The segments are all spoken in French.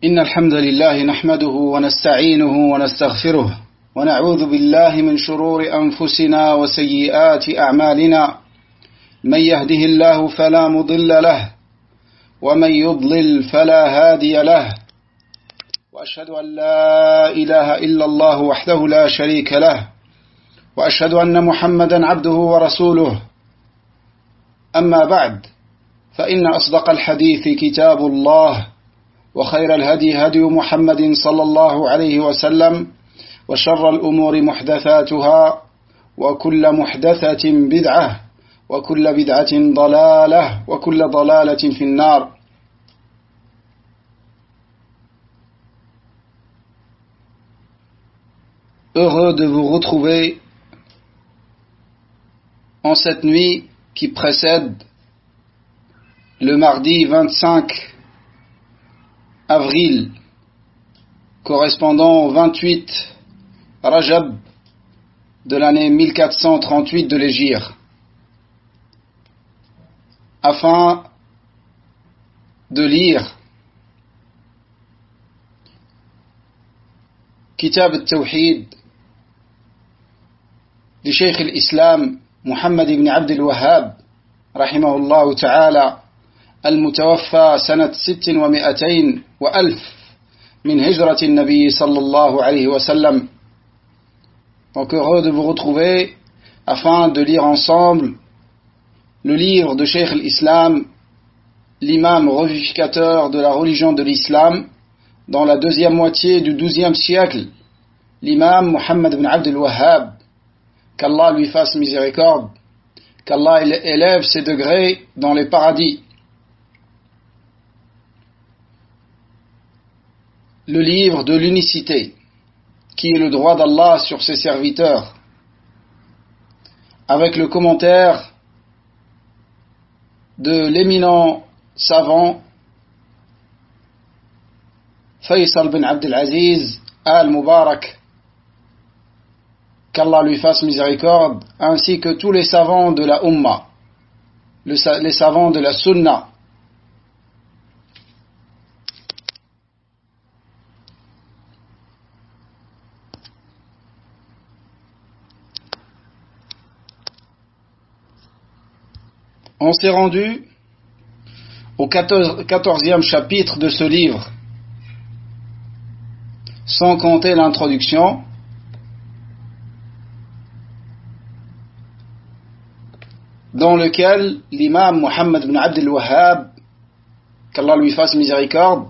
إن الحمد لله نحمده ونستعينه ونستغفره ونعوذ بالله من شرور أنفسنا وسيئات أعمالنا من يهده الله فلا مضل له ومن يضلل فلا هادي له وأشهد أن لا إله إلا الله وحده لا شريك له وأشهد أن محمدا عبده ورسوله أما بعد فإن أصدق الحديث كتاب الله وخير الهدي هدي محمد صلى الله عليه وسلم وشر الأمور محدثاتها وكل محدثة بدعة وكل بدعة ضلالة وكل ضلالة في النار. Heureux de vous retrouver en cette nuit qui précède le mardi 25 avril, correspondant au 28 Rajab de l'année 1438 de l'Hégire, afin de lire Kitab al-Tawhid du Cheikh al-Islam Muhammad ibn Abd al-Wahhab rahimahullah ta'ala المتوفى سنة 600 وألف من هجرة النبي صلى الله عليه وسلم. Donc heureux de vous retrouver afin de lire ensemble le livre de Cheikh al-Islam, l'imam revivificateur de la religion de l'islam dans la deuxième moitié du XIIe siècle, l'imam Muhammad ibn Abd al-Wahhab, qu'Allah lui fasse miséricorde, qu'Allah élève ses degrés dans les paradis. Le livre de l'unicité, qui est le droit d'Allah sur ses serviteurs, avec le commentaire de l'éminent savant Faisal bin Abdelaziz al-Mubarak, qu'Allah lui fasse miséricorde, ainsi que tous les savants de la Ummah, les savants de la Sunna. On s'est rendu au 14e chapitre de ce livre, sans compter l'introduction, dans lequel l'imam Muhammad ibn Abd al-Wahhab, qu'Allah lui fasse miséricorde,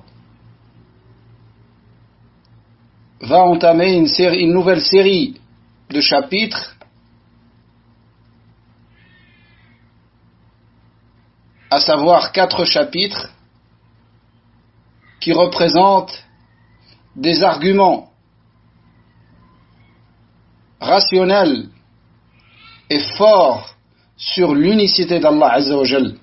va entamer une nouvelle série de chapitres à savoir 4 chapitres qui représentent des arguments rationnels et forts sur l'unicité d'Allah Azza wa Jal.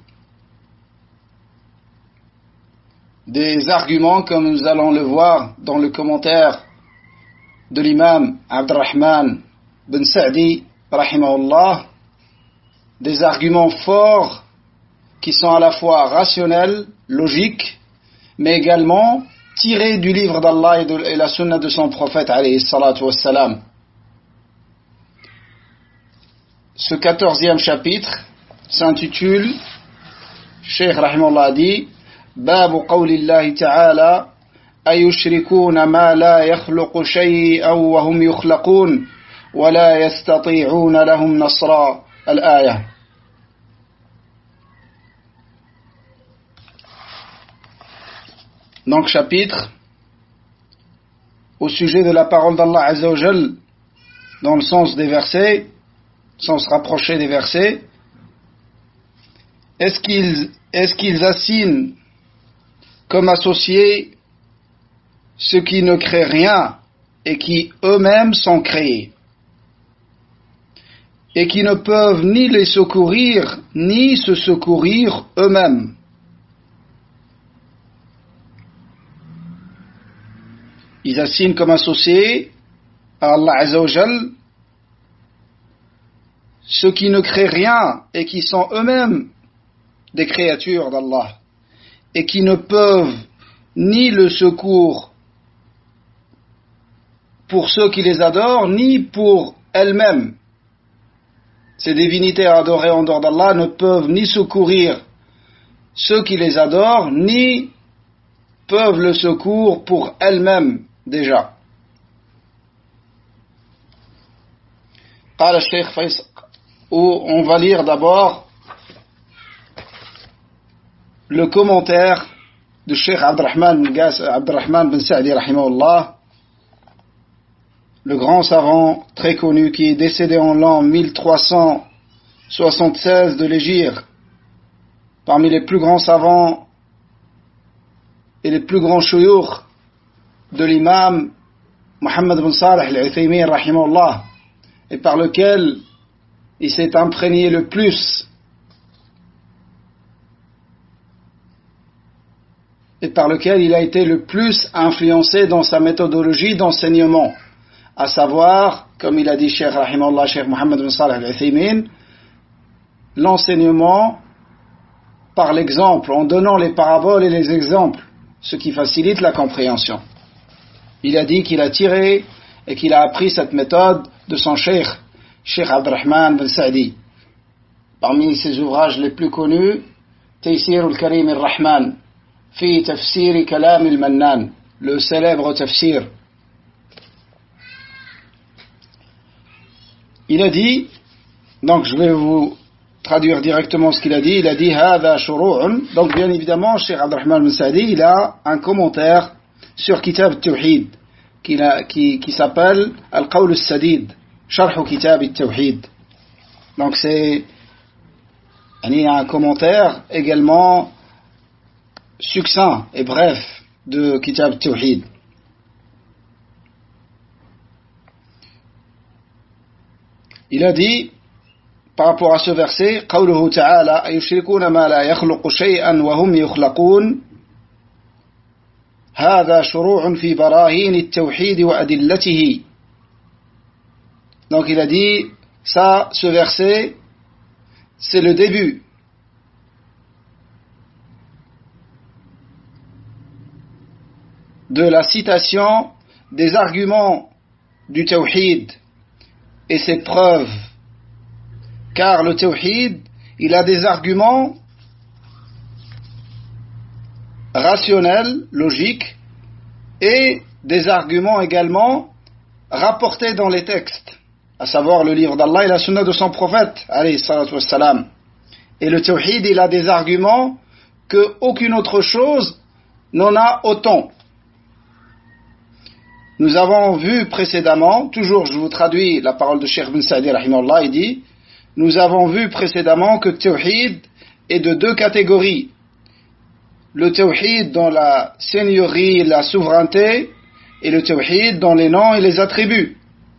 Des arguments, comme nous allons le voir dans le commentaire de l'imam Abdurrahman bin Sa'di rahimahullah, des arguments forts qui sont à la fois rationnels, logiques, mais également tirés du livre d'Allah et la sunna de son prophète alayhi salatu wassalam. Ce 14e chapitre s'intitule, Cheikh rahimahullah dit, Babu qawlillahi ta'ala, ayushrikuna ma la yakhluqu shay'an wa hum yukhlaqun, wa la yastati'una lahum nasra, al-ayah. Donc chapitre au sujet de la parole d'Allah Azza wa Jal dans le sens des versets, sens rapproché des versets. Est-ce qu'ils assignent comme associés ceux qui ne créent rien et qui eux-mêmes sont créés et qui ne peuvent ni les secourir ni se secourir eux-mêmes? Ils assignent comme associés à Allah Azza wa Jal ceux qui ne créent rien et qui sont eux-mêmes des créatures d'Allah et qui ne peuvent ni le secours pour ceux qui les adorent, ni pour elles-mêmes. Ces divinités adorées en dehors d'Allah ne peuvent ni secourir ceux qui les adorent, ni peuvent le secours pour elles-mêmes déjà. قال الشيخ فيصل, où on va lire d'abord le commentaire du Cheikh Abdurrahman bin Sa'di rahimahullah, le grand savant très connu qui est décédé en l'an 1376 de l'Hégire, parmi les plus grands savants et les plus grands shuyukh de l'imam Muhammad bin Salih al-Uthaymin rahimahullah, et par lequel il s'est imprégné le plus et par lequel il a été le plus influencé dans sa méthodologie d'enseignement, à savoir, comme il a dit Cheikh rahimahullah, Cheikh Muhammad bin Salih al-Uthaymin, l'enseignement par l'exemple, en donnant les paraboles et les exemples, ce qui facilite la compréhension. Il a dit qu'il a tiré et qu'il a appris cette méthode de son Cheikh Abdurrahman bin Sa'di. Parmi ses ouvrages les plus connus, Taysir al-Karim al-Rahman, fi tafsir kalam al-Mannan, le célèbre tafsir. Il a dit, donc je vais vous traduire directement ce qu'il a dit, il a dit هذا شروع, donc bien évidemment Cheikh Abdurrahman bin Sa'di, il a un commentaire sur Kitab al-Tawhid qui s'appelle Al-Qawl al-Sadid, Sharh Kitab al-Tawhid. Donc c'est un commentaire également succinct et bref de Kitab al-Tawhid. Il a dit par rapport à ce verset, قوله تعالى أيشركون ما لا يخلق شيئا وهم يخلقون هذا شروع في براهين التوحيد وأدلته. Donc il a dit, ça, ce verset, c'est le début de la citation des arguments du tawhid et ses preuves. Car le tawhid, il a des arguments rationnels, logiques, et des arguments également rapportés dans les textes, à savoir le livre d'Allah et la sunna de son prophète, alayhi salatu wassalam. Et le tawhid, il a des arguments que aucune autre chose n'en a autant. Nous avons vu précédemment, toujours je vous traduis la parole de Cheikh bin Sa'di rahimahullah, il dit, nous avons vu précédemment que le tawhid est de deux catégories. Le tawhid dans la seigneurie et la souveraineté, et le tawhid dans les noms et les attributs.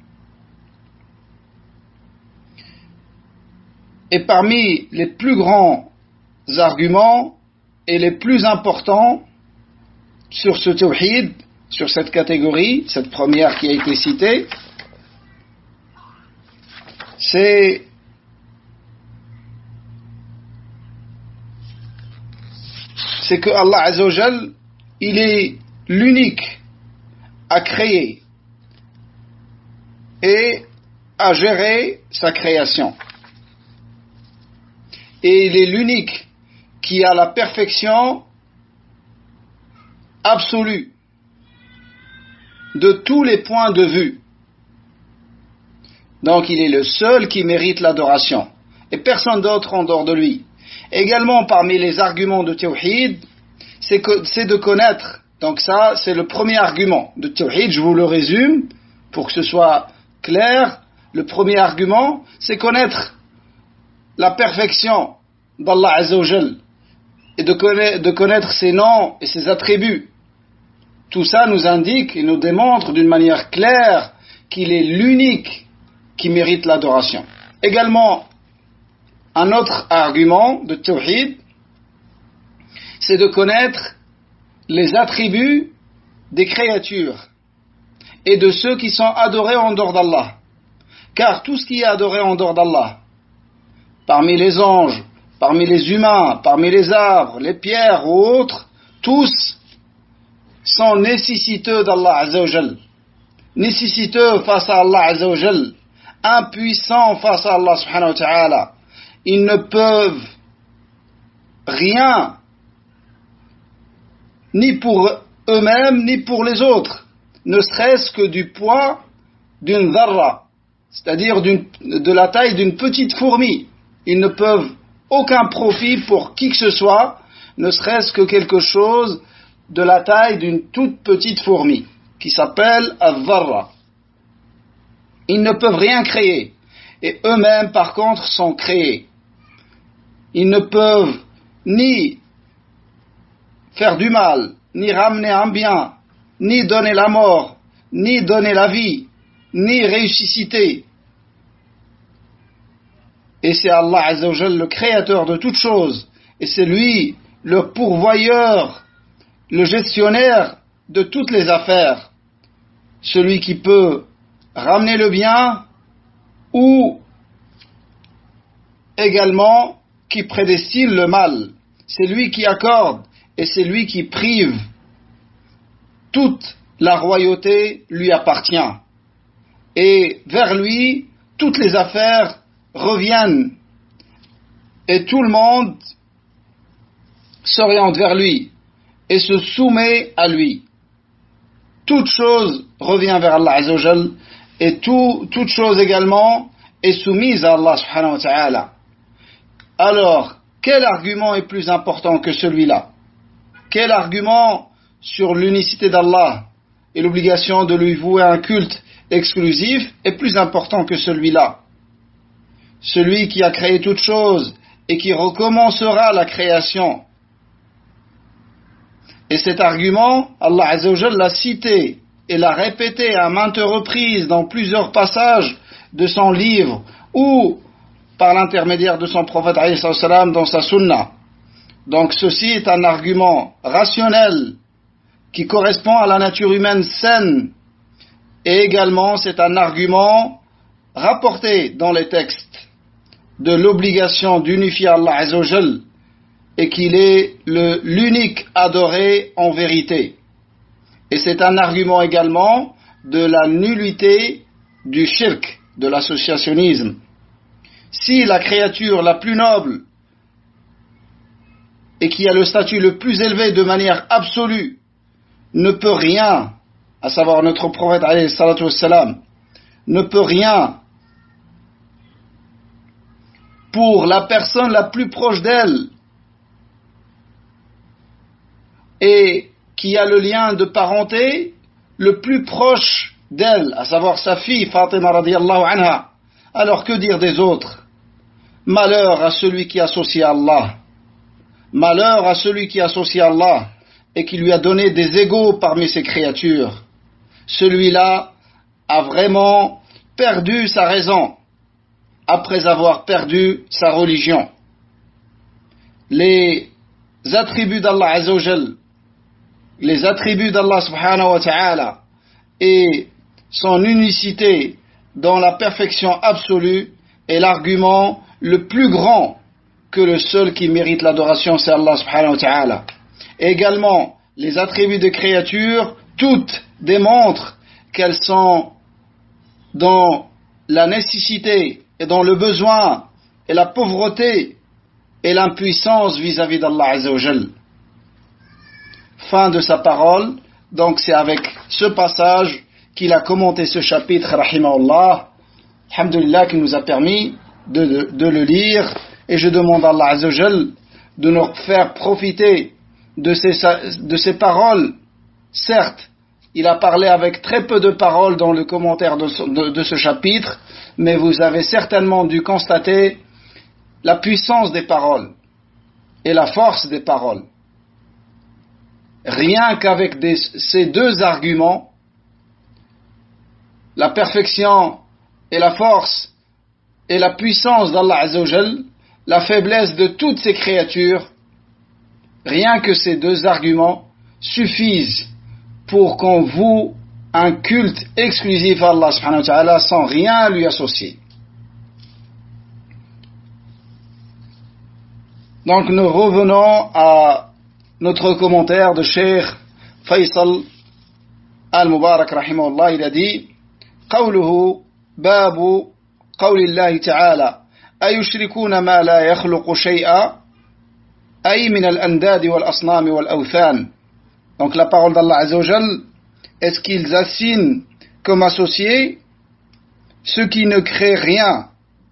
Et parmi les plus grands arguments et les plus importants sur ce tawhid, sur cette catégorie, cette première qui a été citée, c'est que Allah Azza wa Jal, il est l'unique à créer et à gérer sa création. Et il est l'unique qui a la perfection absolue de tous les points de vue. Donc il est le seul qui mérite l'adoration et personne d'autre en dehors de lui. Également parmi les arguments de Tawhid, c'est de connaître, donc ça c'est le premier argument de Tawhid, je vous le résume pour que ce soit clair. Le premier argument, c'est connaître la perfection d'Allah Azza wa Jal et de connaître ses noms et ses attributs. Tout ça nous indique et nous démontre d'une manière claire qu'il est l'unique qui mérite l'adoration. Également, un autre argument de Tawhid, c'est de connaître les attributs des créatures et de ceux qui sont adorés en dehors d'Allah. Car tout ce qui est adoré en dehors d'Allah, parmi les anges, parmi les humains, parmi les arbres, les pierres ou autres, tous sont nécessiteux d'Allah Azza wa Jal, nécessiteux face à Allah Azza wa Jal, impuissants face à Allah subhanahu wa ta'ala. Ils ne peuvent rien, ni pour eux-mêmes, ni pour les autres, ne serait-ce que du poids d'une dharra, c'est-à-dire de la taille d'une petite fourmi. Ils ne peuvent aucun profit pour qui que ce soit, ne serait-ce que quelque chose de la taille d'une toute petite fourmi, qui s'appelle al-dharra. Ils ne peuvent rien créer, et eux-mêmes par contre sont créés. Ils ne peuvent ni faire du mal, ni ramener un bien, ni donner la mort, ni donner la vie, ni ressusciter. Et c'est Allah Azza wa Jal, le créateur de toutes choses, et c'est lui le pourvoyeur, le gestionnaire de toutes les affaires, celui qui peut ramener le bien ou également qui prédestine le mal. C'est lui qui accorde et c'est lui qui prive. Toute la royauté lui appartient et vers lui toutes les affaires reviennent et tout le monde s'oriente vers lui et se soumet à lui. Toute chose revient vers Allah Azza wa Jal et toute chose également est soumise à Allah subhanahu wa ta'ala. Alors, quel argument est plus important que celui-là? Quel argument sur l'unicité d'Allah et l'obligation de lui vouer un culte exclusif est plus important que celui-là? Celui qui a créé toute chose et qui recommencera la création. Et cet argument, Allah Azza wa Jal l'a cité et l'a répété à maintes reprises dans plusieurs passages de son livre ou par l'intermédiaire de son prophète alayhi salam dans sa sunna. Donc ceci est un argument rationnel qui correspond à la nature humaine saine et également c'est un argument rapporté dans les textes de l'obligation d'unifier Allah Azza wa Jal et qu'il est l'unique adoré en vérité. Et c'est un argument également de la nullité du shirk, de l'associationnisme. Si la créature la plus noble et qui a le statut le plus élevé de manière absolue ne peut rien, à savoir notre prophète alayhi salatu wassalam, ne peut rien pour la personne la plus proche d'elle et qui a le lien de parenté le plus proche d'elle, à savoir sa fille Fatima radiyallahu anha. Alors que dire des autres? Malheur à celui qui associe à Allah. Malheur à celui qui associe à Allah et qui lui a donné des égaux parmi ses créatures. Celui-là a vraiment perdu sa raison après avoir perdu sa religion. Les attributs d'Allah Azza wa Jal, les attributs d'Allah subhanahu wa ta'ala et son unicité dans la perfection absolue est l'argument le plus grand que le seul qui mérite l'adoration, c'est Allah subhanahu wa ta'ala. Et également, les attributs des créatures, toutes démontrent qu'elles sont dans la nécessité et dans le besoin et la pauvreté et l'impuissance vis-à-vis d'Allah Azza wa Jal. Fin de sa parole. Donc c'est avec ce passage qu'il a commenté ce chapitre, rahimahullah, alhamdulillah, qui nous a permis de le lire, et je demande à Allah Azza wa Jal de nous faire profiter de ces paroles. Certes, il a parlé avec très peu de paroles dans le commentaire de ce chapitre, mais vous avez certainement dû constater la puissance des paroles et la force des paroles. Rien qu'avec ces deux arguments, la perfection et la force et la puissance d'Allah Azza wa Jal, la faiblesse de toutes ces créatures, rien que ces deux arguments suffisent pour qu'on voue un culte exclusif à Allah subhanahu wa ta'ala sans rien lui associer. Donc nous revenons à notre commentaire de Cheikh Faisal al-Mubarak rahimahullah, il a dit قوله باب قول الله تعالى أيشركون ما لا يخلق شيئا أي من الأنداد والأصنام والأوثان. Donc la parole d'Allah Azza wa Jal, est-ce qu'ils assignent comme associés ceux qui ne créent rien,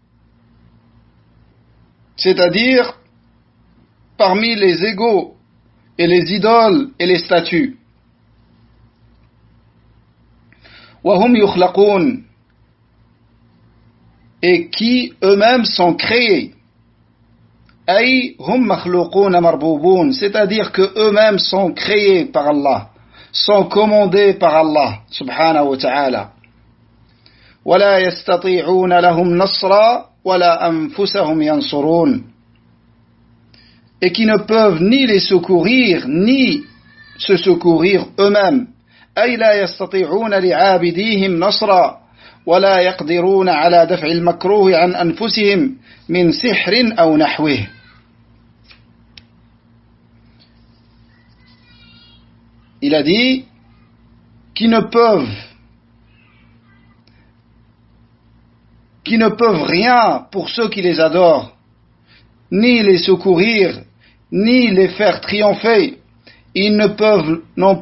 c'est-à-dire parmi les égaux et les idoles et les statues. وهم يخلقون, et qui eux-mêmes sont créés. أي هم مخلوقون مربوبون, c'est-à-dire que eux-mêmes sont créés par Allah, sont commandés par Allah subhanahu wa ta'ala. ولا يستطيعون لهم نصرا ولا أنفسهم ينصرون, et qui ne peuvent ni les secourir ni se secourir eux-mêmes. أي لا يستطيعون لعابديهم نصرا ولا يقدرون على دفع المكروه عن أنفسهم من سحر أو نحوه. Il a dit qui ne peuvent rien pour ceux qui les adorent, ni les secourir, ni les faire triompher. Ils ne peuvent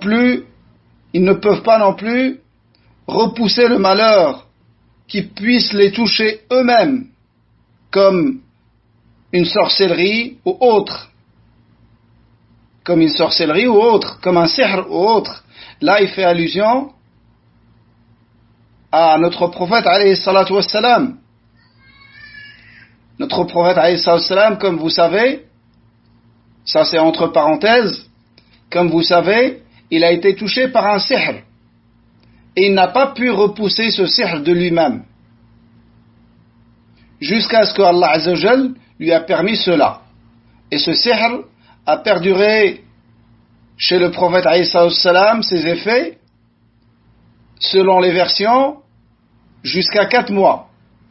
pas non plus repousser le malheur qui puisse les toucher eux-mêmes, comme une sorcellerie ou autre. Comme une sorcellerie ou autre, comme un sihr ou autre. Là, il fait allusion à notre prophète alayhi salatu wassalam. Notre prophète alayhi salatu wassalam, comme vous savez, ça c'est entre parenthèses, comme vous savez, il a été touché par un sihr. Et il n'a pas pu repousser ce sihr de lui-même. Jusqu'à ce que Allah Azza wa Jal lui a permis cela. Et ce sihr a perduré chez le prophète alayhi salam ses effets, selon les versions, jusqu'à 4 mois.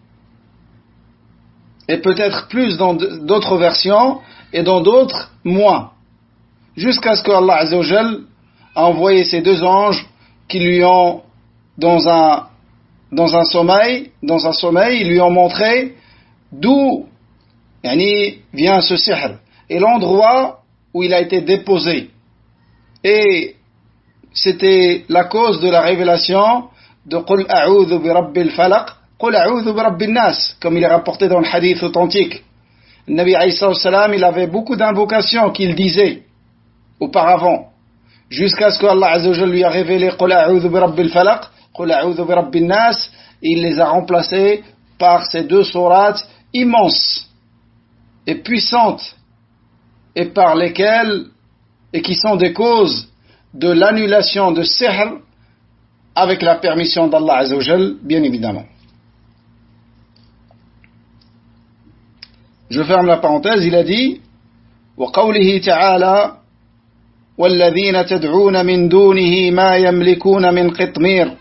Et peut-être plus dans d'autres versions, et dans d'autres, moins. Jusqu'à ce que Allah Azza wa Jal a envoyé ces 2 anges qui lui ont, dans un sommeil, ils lui ont montré d'où vient ce sihr, et l'endroit où il a été déposé. Et c'était la cause de la révélation de Qul a'udhu bi rabbil falaq, Qul a'udhu bi rabbin nas, comme il est rapporté dans le hadith authentique. Le Nabi alayhi salam, il avait beaucoup d'invocations qu'il disait auparavant, jusqu'à ce que Allah Azza wa Jalla lui a révélé Qul a'udhu bi rabbil falaq, Qul a'udhu bi rabbin nas, et il les a remplacés par ces 2 sourates immenses et puissantes, et par lesquelles, et qui sont des causes de l'annulation de sihr avec la permission d'Allah Azza wa Jal, bien évidemment. Je ferme la parenthèse, il a dit وقوله تعالى والذين تدعون من دونه ما يملكون من قطمير.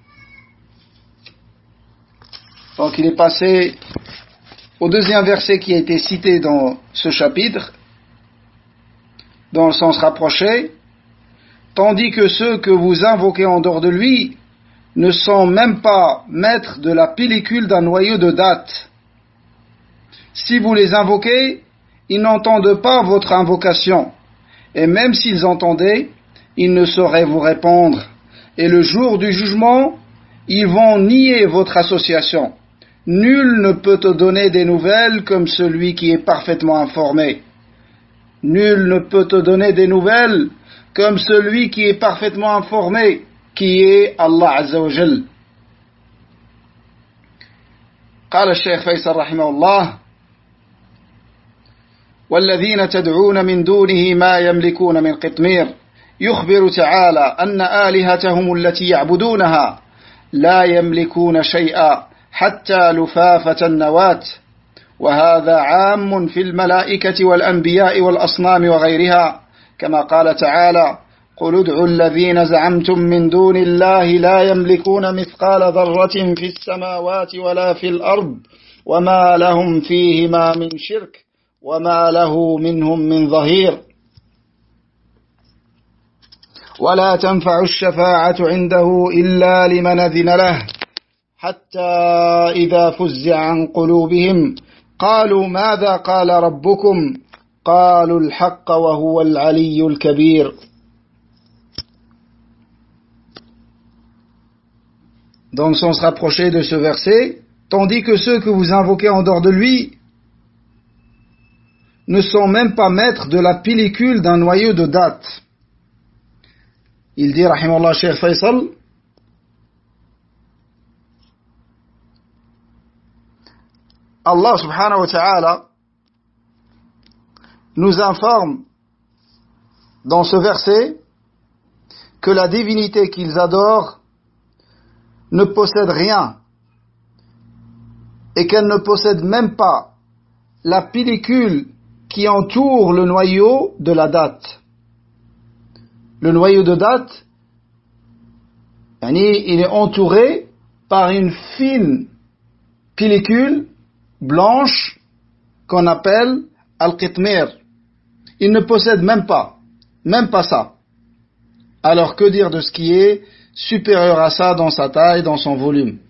Donc il est passé au 2e verset qui a été cité dans ce chapitre, dans le sens rapproché, tandis que ceux que vous invoquez en dehors de lui ne sont même pas maîtres de la pellicule d'un noyau de dattes. Si vous les invoquez, ils n'entendent pas votre invocation, et même s'ils entendaient, ils ne sauraient vous répondre, et le jour du jugement, ils vont nier votre association. Nul ne peut te donner des nouvelles comme celui qui est parfaitement informé. Nul ne peut te donner des nouvelles comme celui qui est parfaitement informé, qui est Allah Azza wa Jal. قال الشيخ فيصل رحمه الله والذين تدعون من دونه ما يملكون من قطمير يخبر تعالى أن آلهتهم التي يعبدونها لا يملكون شيئا حتى لفافة النواة، وهذا عام في الملائكة والأنبياء والأصنام وغيرها، كما قال تعالى قل ادعوا الذين زعمتم من دون الله لا يملكون مثقال ذرة في السماوات ولا في الأرض وما لهم فيهما من شرك وما له منهم من ظهير. ولا تنفع الشفاعة عنده إلا لمن أذن له حتى إذا فزع عن قلوبهم قالوا ماذا قال ربكم قالوا الحق وهو العلي الكبير. Dans le sens rapproché de ce verset, tandis que ceux que vous invoquez en dehors de lui ne sont même pas maîtres de la pellicule d'un noyau de date. Il dit, rahimallah Cheikh Faisal, Allah subhanahu wa ta'ala nous informe dans ce verset que la divinité qu'ils adorent ne possède rien et qu'elle ne possède même pas la pellicule qui entoure le noyau de la date. Le noyau de date, il est entouré par une fine pellicule blanche qu'on appelle al-qitmir. Il ne possède même pas ça. Alors que dire de ce qui est supérieur à ça dans sa taille, dans son volume?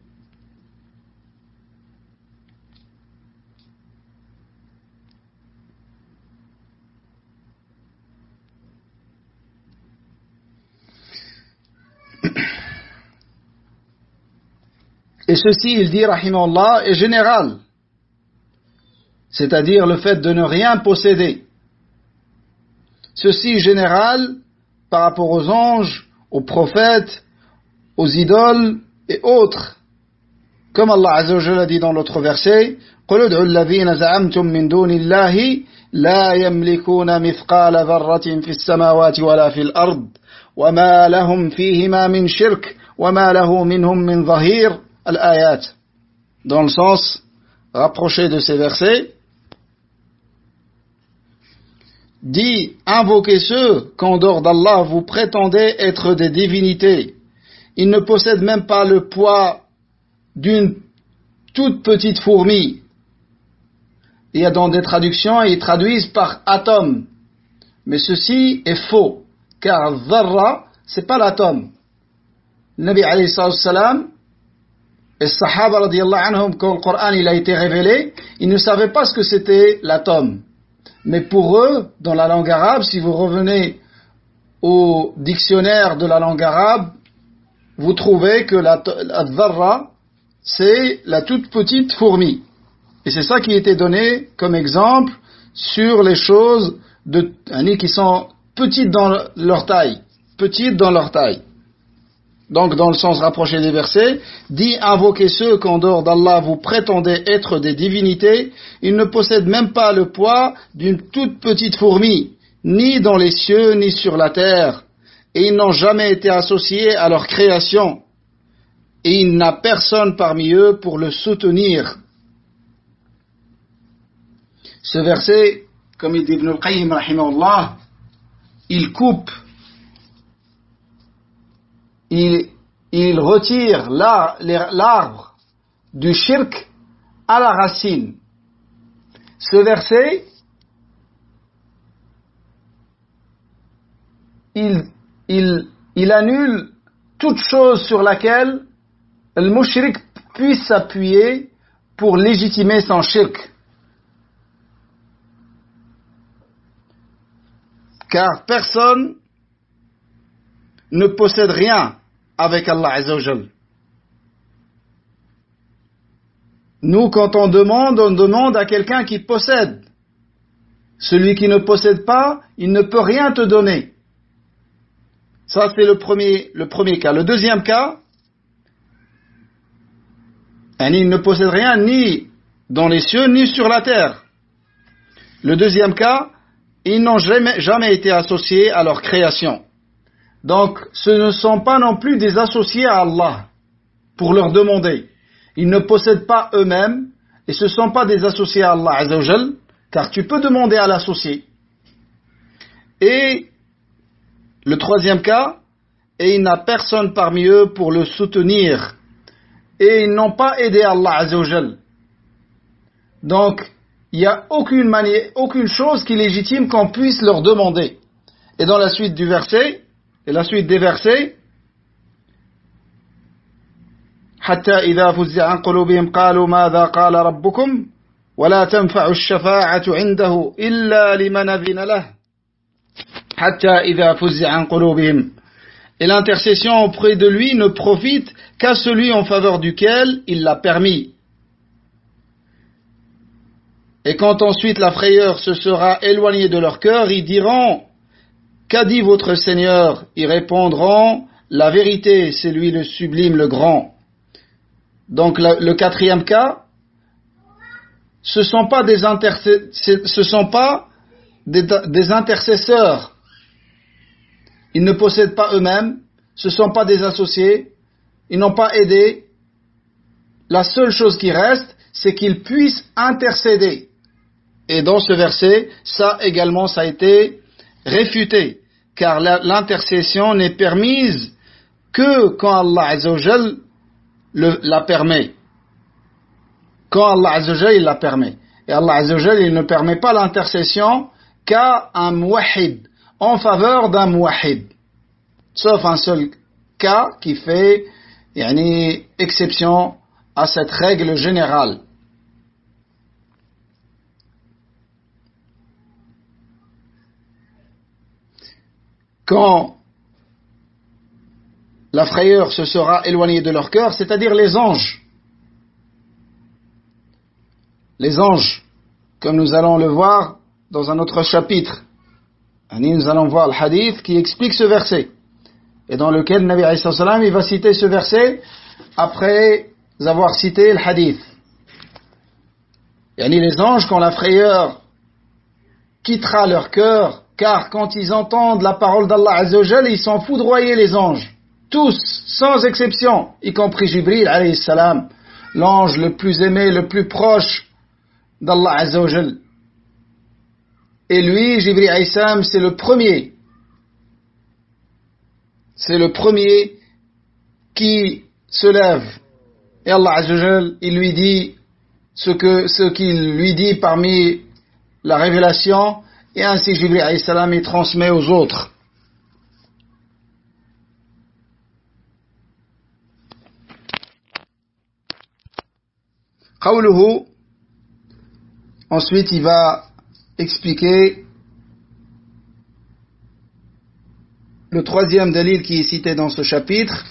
Et ceci, il dit, rahimahullah, est général. C'est-à-dire le fait de ne rien posséder. Ceci est général par rapport aux anges, aux prophètes, aux idoles et autres. Comme Allah Azza wa Jalla a dit dans l'autre verset, قُلْ ادْعُوا الَّذِينَ زَعَمْتُم مِّن دُونِ اللَّهِ لَا يَمْلِكُونَ مِثْقَالَ ذَرَّةٍ فِي السَّمَاوَاتِ وَلَا فِي الْأَرْضِ وَمَا لَهُمْ فِيهِمَا مِنْ شِرْكٍ وَمَا لَهُ مِنْهُمْ مِنْ ظَهِيرٍ Al-Ayat. Dans le sens rapproché de ces versets, dit, invoquez ceux qu'en dehors d'Allah vous prétendez être des divinités. Ils ne possèdent même pas le poids d'une toute petite fourmi. Il y a dans des traductions, ils traduisent par atome. Mais ceci est faux, car dharra, c'est pas l'atome. Le Nabi alayhi salam et Sahaba radiyallahu anhum, quand le Coran il a été révélé, ils ne savaient pas ce que c'était l'atome. Mais pour eux, dans la langue arabe, si vous revenez au dictionnaire de la langue arabe, vous trouvez que la dharra, c'est la toute petite fourmi. Et c'est ça qui était donné comme exemple sur les choses qui sont petites dans leur taille. Petites dans leur taille. Donc, dans le sens rapproché des versets, dit, invoquez ceux qu'en dehors d'Allah vous prétendez être des divinités, ils ne possèdent même pas le poids d'une toute petite fourmi, ni dans les cieux, ni sur la terre, et ils n'ont jamais été associés à leur création, et il n'a personne parmi eux pour le soutenir. Ce verset, comme il dit Ibn al-Qayyim, rahimahullah, il coupe, il retire l'arbre du shirk à la racine. Ce verset, il annule toute chose sur laquelle le mushrik puisse s'appuyer pour légitimer son shirk. Car personne ne possède rien avec Allah Azza wa Jal. Nous, quand on demande à quelqu'un qui possède. Celui qui ne possède pas, il ne peut rien te donner. Ça, c'est le premier cas. Le deuxième cas, il ne possède rien ni dans les cieux, ni sur la terre. Le deuxième cas, ils n'ont jamais été associés à leur création. Donc, ce ne sont pas non plus des associés à Allah pour leur demander. Ils ne possèdent pas eux-mêmes et ce ne sont pas des associés à Allah Azza wa Jal, car tu peux demander à l'associé. Et le troisième cas, et il n'a personne parmi eux pour le soutenir. Et ils n'ont pas aidé Allah Azza wa Jal. Donc, il n'y a aucune chose qui légitime qu'on puisse leur demander. Et dans la suite du verset, Et la suite des versets, حتى إذا فزع عن قلوبهم قالوا ماذا قال ربكم ولا تنفع الشفاعة عنده إلا لمن أذن له حتى إذا فزع عن قلوبهم. Et l'intercession auprès de lui ne profite qu'à celui en faveur duquel il l'a permis. Et quand ensuite la frayeur se sera éloignée de leur cœur, ils diront « Qu'a dit votre Seigneur ?» Ils répondront « La vérité, c'est lui le sublime, le grand. » Donc le quatrième cas, ce ne sont pas des intercesseurs. Ils ne possèdent pas eux-mêmes, ce ne sont pas des associés, ils n'ont pas aidé. La seule chose qui reste, c'est qu'ils puissent intercéder. Et dans ce verset, ça également, ça a été réfuté, car l'intercession n'est permise que quand Allah Azza wa Jal la permet. Quand Allah Azza wa Jal il la permet. Et Allah Azza wa Jal il ne permet pas l'intercession qu'à un muwahhid, en faveur d'un muwahhid. Sauf un seul cas qui fait exception à cette règle générale. Quand la frayeur se sera éloignée de leur cœur, c'est-à-dire les anges. Les anges, comme nous allons le voir dans un autre chapitre. Nous allons voir le hadith qui explique ce verset. Et dans lequel le Nabi alayhi salam il va citer ce verset après avoir cité le hadith. Les anges, quand la frayeur quittera leur cœur, car quand ils entendent la parole d'Allah Azza wa Jal, ils sont foudroyés les anges. Tous, sans exception, y compris Jibril alayhi salam, l'ange le plus aimé, le plus proche d'Allah Azza wa Jal. Et lui, Jibril alayhi salam, c'est le premier. C'est le premier qui se lève. Et Allah Azza wa Jal, il lui dit ce qu'il lui dit parmi la révélation, et ainsi Jibril alayhi salam, il transmet aux autres. قوله, ensuite il va expliquer le troisième dalil qui est cité dans ce chapitre.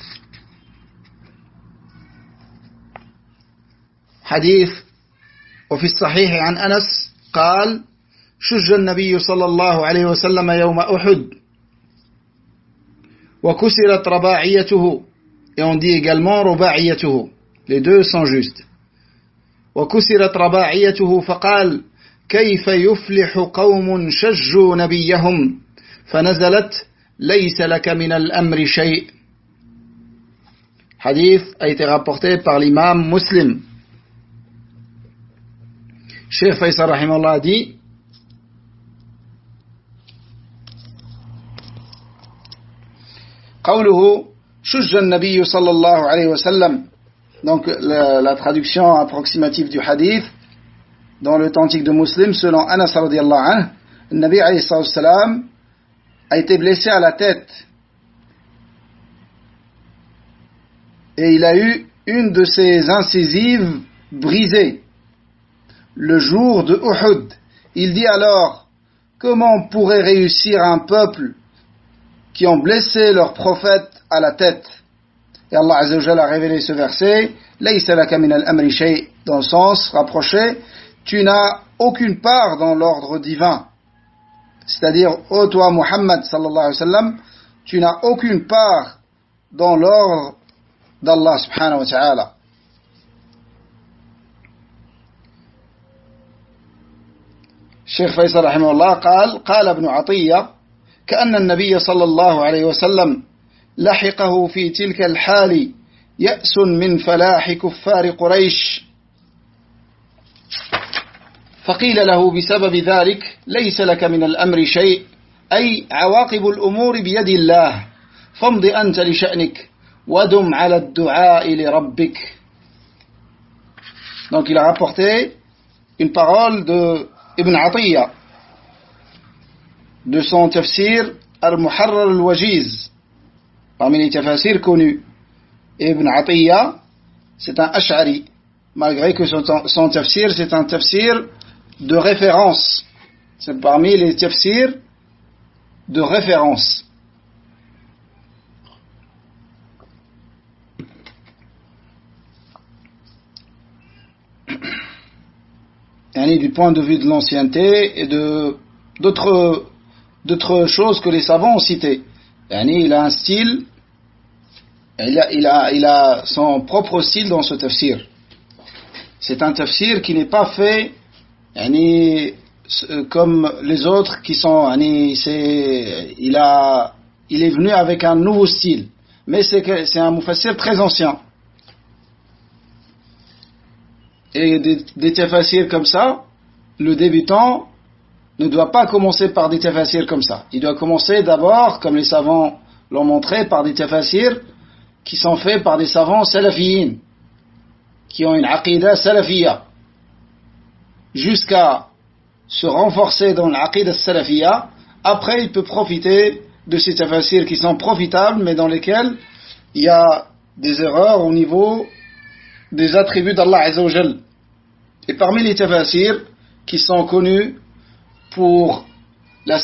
حديث وفي الصحيح عن أنس قال شج النبي صلى الله عليه وسلم يوم أحد وكسرت رباعيته, et on dit également رباعيته, les deux sont justes. وكسرت رباعيته فقال كيف يفلح قوم شجوا نبيهم فنزلت ليس لك من الأمر شيء. Hadith a été rapporté par l'imam Muslim. Cheikh Faisal rahimahullah dit قوله شج النبي صلى الله عليه وسلم. Donc la traduction approximative du hadith dans l'authentique de Muslim, selon Anas radiyallahu anhu, le Nabi alayhi salam a été blessé à la tête et il a eu une de ses incisives brisée le jour de Uhud. Il dit alors: comment pourrait réussir un peuple qui ont blessé leur prophète à la tête? Et Allah Azza wa Jalla a révélé ce verset, Laysa laka min al-amri shay, dans le sens rapproché, tu n'as aucune part dans l'ordre divin. C'est-à-dire, ô toi Muhammad sallallahu alayhi wa sallam, tu n'as aucune part dans l'ordre d'Allah subhanahu wa ta'ala. Cheikh Faisal rahimahullah قال ابن عطية كأن النبي صلى الله عليه وسلم لحقه في تلك الحال يأس من فلاح كفار قريش فقيل له بسبب ذلك ليس لك من الأمر شيء أي عواقب الأمور بيد الله فامض أنت لشأنك ودم على الدعاء لربك. Donc il a rapporté une parole de Ibn Atiyya de son tafsir Al-Muharrar Al-Wajiz parmi les tafsirs connus. Ibn Atiyya, c'est un Ash'ari, malgré que son tafsir, c'est un tafsir de référence. C'est parmi les tafsirs de référence. Du point de vue de l'ancienneté et d'autres choses que les savants ont citées. Il a un style, il a son propre style dans ce tafsir. C'est un tafsir qui n'est pas fait comme les autres qui sont, il est venu avec un nouveau style, mais c'est un mufassir très ancien. Et des tafsirs comme ça, le débutant ne doit pas commencer par des tafsirs comme ça. Il doit commencer d'abord, comme les savants l'ont montré, par des tafsirs qui sont faits par des savants salafiyin, qui ont une aqidah salafiyya, jusqu'à se renforcer dans l'aqidah salafiyya. Après, il peut profiter de ces tafsirs qui sont profitables, mais dans lesquels il y a des erreurs au niveau des attributs d'Allah Azza wa Jal. Et parmi les tafsirs qui sont connus pour la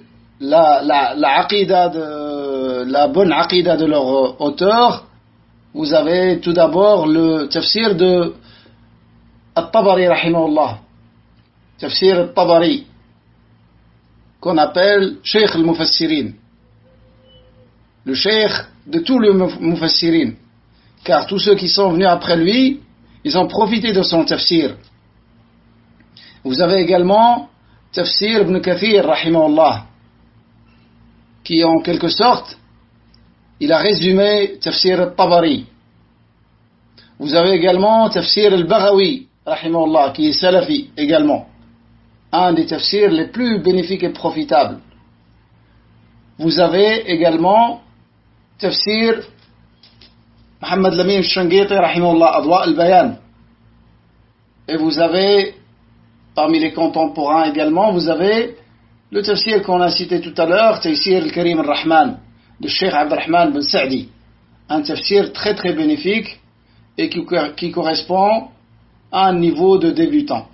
bonne aqidah de leur auteur, vous avez tout d'abord le tafsir de At-Tabari rahimahullah, tafsir At-Tabari, qu'on appelle Cheikh al-Mufassirin, le cheikh de tous les Mufassirin, car tous ceux qui sont venus après lui, ils ont profité de son tafsir. Vous avez également Tafsir Ibn Kathir rahimahullah, qui en quelque sorte il a résumé Tafsir al-Tabari. Vous avez également Tafsir al-Baghawi rahimahullah, qui est salafi également, un des tafsirs les plus bénéfiques et profitables. Vous avez également Tafsir Muhammad Lamin al-Shanqiti rahimahullah, Adwa al-Bayan. Et vous avez, parmi les contemporains également, vous avez le tafsir qu'on a cité tout à l'heure, Taysir al-Karim al-Rahman, de Cheikh Abdurrahman bin Sa'di. Un tafsir très très bénéfique et qui correspond à un niveau de débutant.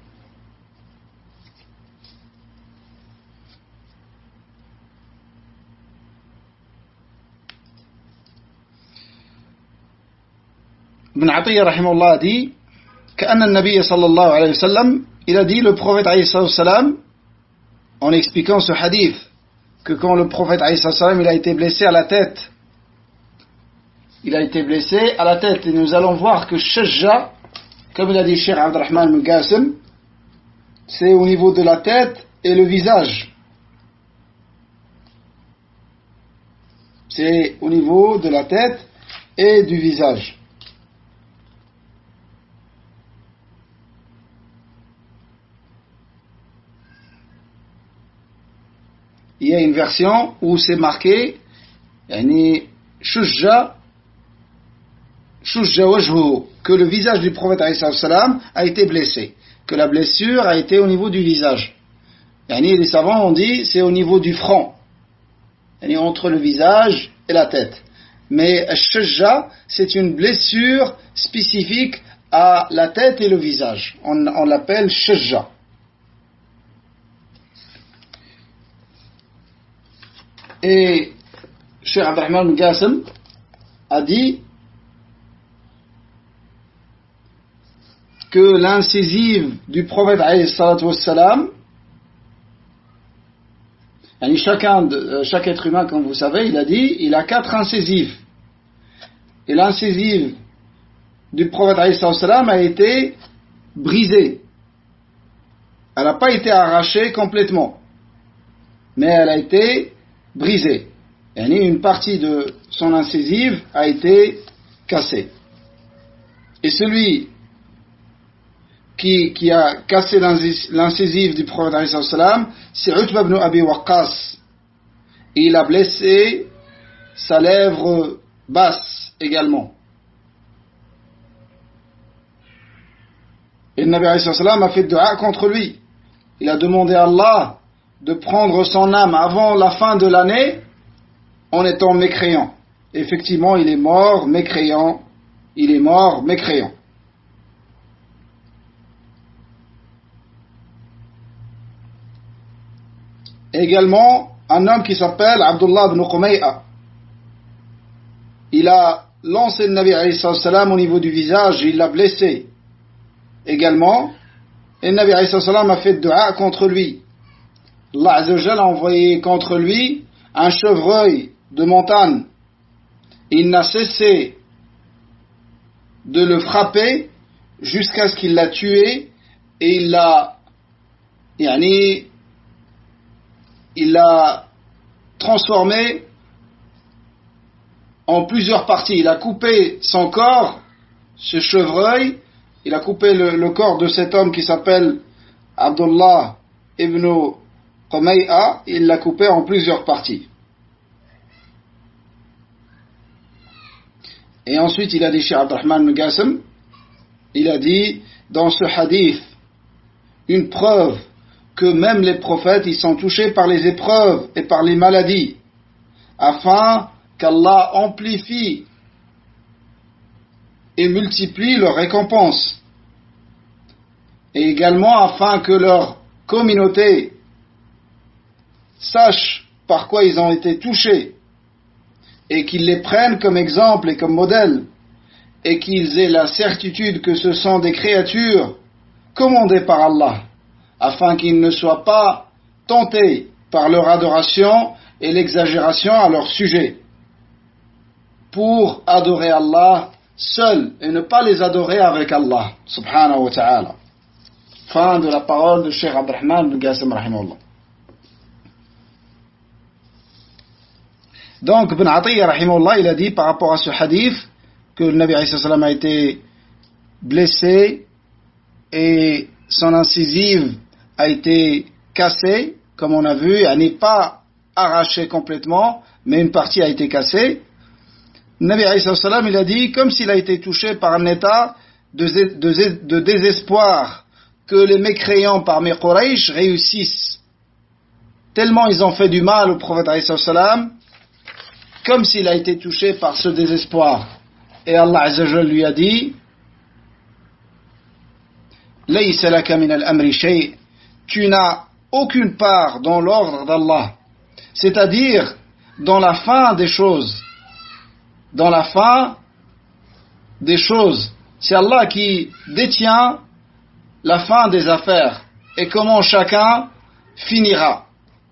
Ibn Atiyya rahimahullah dit كأن النبي صلى الله عليه وسلم, il a dit, le prophète alayhi salam, en expliquant ce hadith, que quand le prophète alayhi salam, il a été blessé à la tête, et nous allons voir que Shajja, comme il a dit Cheikh Abdurrahman bin Qasim, c'est au niveau de la tête et le visage. C'est au niveau de la tête et du visage. Il y a une version où c'est marqué Shujja wajhu, que le visage du prophète a été blessé, que la blessure a été au niveau du visage. Les savants ont dit c'est au niveau du front, entre le visage et la tête. Mais Shujja, c'est une blessure spécifique à la tête et le visage. On l'appelle Shujja. Et Cheikh Abdurrahman bin Qasim a dit que l'incisive du prophète alayhi salatu wassalam, chaque être humain, comme vous savez, il a dit, il a 4 incisives. Et l'incisive du prophète alayhi salatu wassalam a été brisée. Elle n'a pas été arrachée complètement, mais elle a été brisée. Une partie de son incisive a été cassée. Et celui qui a cassé l'incisive du prophète alayhi salam, c'est Utba ibn Abi Waqqas. Et il a blessé sa lèvre basse également. Et le Nabi alayhi salam a fait dua contre lui. Il a demandé à Allah de prendre son âme avant la fin de l'année en étant mécréant. effectivement il est mort mécréant. Il est mort mécréant. Également, un homme qui s'appelle Abdullah ibn Qumay'a. Il a lancé le Nabi alayhi salam au niveau du visage et il l'a blessé. Également, et le Nabi alayhi salam a fait dua contre lui. Allah Azza wa Jalla a envoyé contre lui un chevreuil de montagne. Il n'a cessé de le frapper jusqu'à ce qu'il l'a tué et il l'a transformé en plusieurs parties. Il a coupé son corps, ce chevreuil, il a coupé le corps de cet homme qui s'appelle Abdullah ibn Qumay'a, il l'a coupé en plusieurs parties. Et ensuite il a dit chez Abdurrahman ibn Qasim, il a dit dans ce hadith une preuve que même les prophètes ils sont touchés par les épreuves et par les maladies afin qu'Allah amplifie et multiplie leurs récompenses et également afin que leur communauté sache par quoi ils ont été touchés et qu'ils les prennent comme exemple et comme modèle et qu'ils aient la certitude que ce sont des créatures commandées par Allah afin qu'ils ne soient pas tentés par leur adoration et l'exagération à leur sujet pour adorer Allah seul et ne pas les adorer avec Allah subhanahu wa ta'ala. Fin de la parole de Cheikh Abdurrahman ibn Qasim rahimahullah. Donc Ibn Atiyya rahimahullah il a dit par rapport à ce hadith que le Nabi alayhi salam a été blessé et son incisive a été cassée, comme on a vu, elle n'est pas arrachée complètement, mais une partie a été cassée. Le Nabi alayhi salam il a dit comme s'il a été touché par un état de désespoir que les mécréants parmi Quraysh réussissent. Tellement ils ont fait du mal au prophète alayhi salam, comme s'il a été touché par ce désespoir. Et Allah Azza wa Jalla lui a dit Laysa laka min al-amri shay', tu n'as aucune part dans l'ordre d'Allah, c'est-à-dire dans la fin des choses. Dans la fin des choses, c'est Allah qui détient la fin des affaires et comment chacun finira.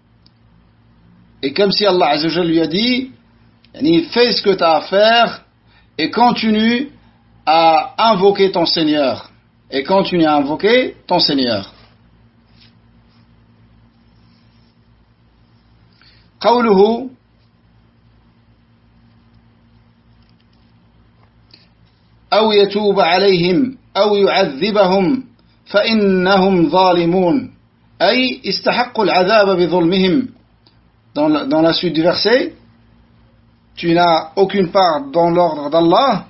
Et comme si Allah Azza wa Jalla lui a dit fais ce que tu as à faire et continue à invoquer ton Seigneur. Et continue à invoquer ton Seigneur. قوله أو يتوب عليهم أو يعذبهم فإنهم ظالمون أي استحقوا العذاب بظلمهم. Dans la suite du verset, tu n'as aucune part dans l'ordre d'Allah,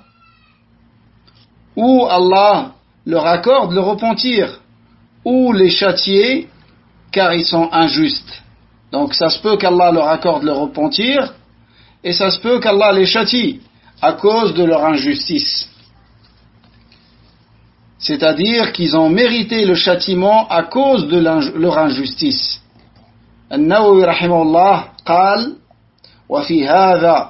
ou Allah leur accorde le repentir, ou les châtier, car ils sont injustes. Donc ça se peut qu'Allah leur accorde le repentir, et ça se peut qu'Allah les châtie, à cause de leur injustice. C'est-à-dire qu'ils ont mérité le châtiment à cause de leur injustice. An-Nawawi rahimahullah قال وفي هذا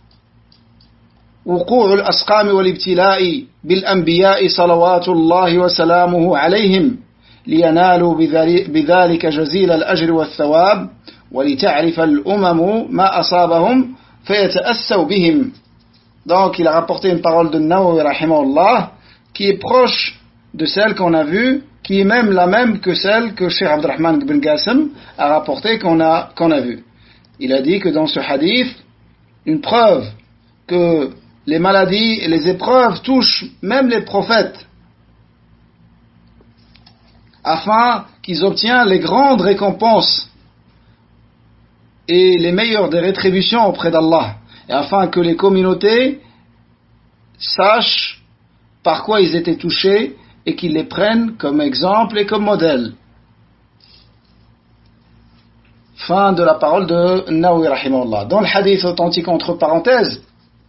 وقوع الأسقام والابتلاء بالأنبياء صلوات الله وسلامه عليهم لينالوا بذلك جزيل الأجر والثواب ولتعرف الأمم ما أصابهم فيتأسوا بهم. Donc il a rapporté une parole de Nawawi rahimahullah qui est proche de celle qu'on a vue, qui est même la même que celle que Cheikh Abdurrahman ibn Qasim a rapporté qu'on a vue. Il a dit que dans ce hadith, une preuve que les maladies et les épreuves touchent même les prophètes, afin qu'ils obtiennent les grandes récompenses et les meilleures des rétributions auprès d'Allah, et afin que les communautés sachent par quoi ils étaient touchés et qu'ils les prennent comme exemple et comme modèle. Fin de la parole de Nawawi rahimahullah. Dans le hadith authentique entre parenthèses,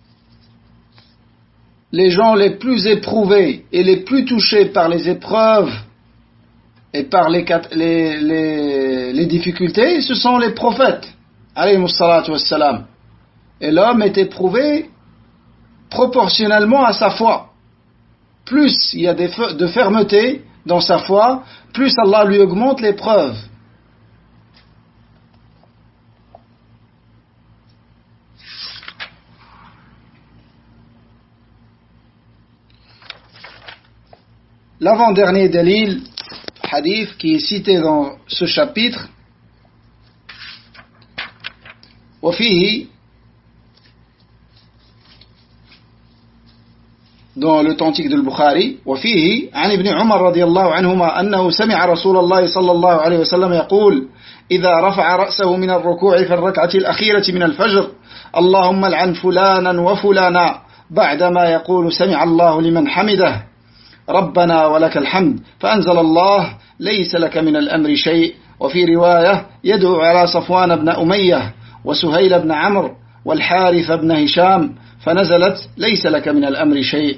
les gens les plus éprouvés et les plus touchés par les épreuves et par les difficultés, ce sont les prophètes, alayhimus salatu wassalam. Et l'homme est éprouvé proportionnellement à sa foi. Plus il y a de fermeté dans sa foi, plus Allah lui augmente l'épreuve. L'avant-dernier dalil, hadith, qui est cité dans ce chapitre, وفيه, dans l'authentique de Bukhari, وفيه عن ابن عمر رضي الله عنهما أنه سمع رسول الله صلى الله عليه وسلم يقول إذا رفع رأسه من الركوع في الركعة الأخيرة من الفجر اللهم العن فلانا وفلانا بعدما يقول سمع الله لمن حمده ربنا ولك الحمد فأنزل الله ليس لك من الأمر شيء. وفي رواية يدعو على صفوان بن أمية وسهيل بن عمرو والحارث بن هشام فنزلت ليس لك من الأمر شيء.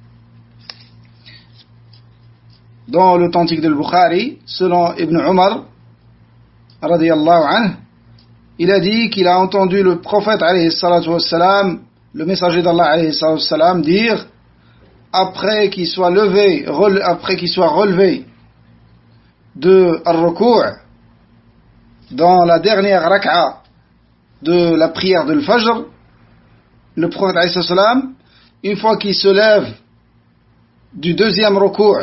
Dans l'authentique de Bukhari, selon Ibn Umar radiyallahu anhu, il a dit qu'il a entendu le prophète alayhi salatu wassalam, le messager d'Allah alayhi salatu wassalam, dire après qu'il soit relevé de ar-ruku' dans la dernière rak'a de la prière de l'Fajr, le prophète alayhi salam, une fois qu'il se lève du deuxième ruku',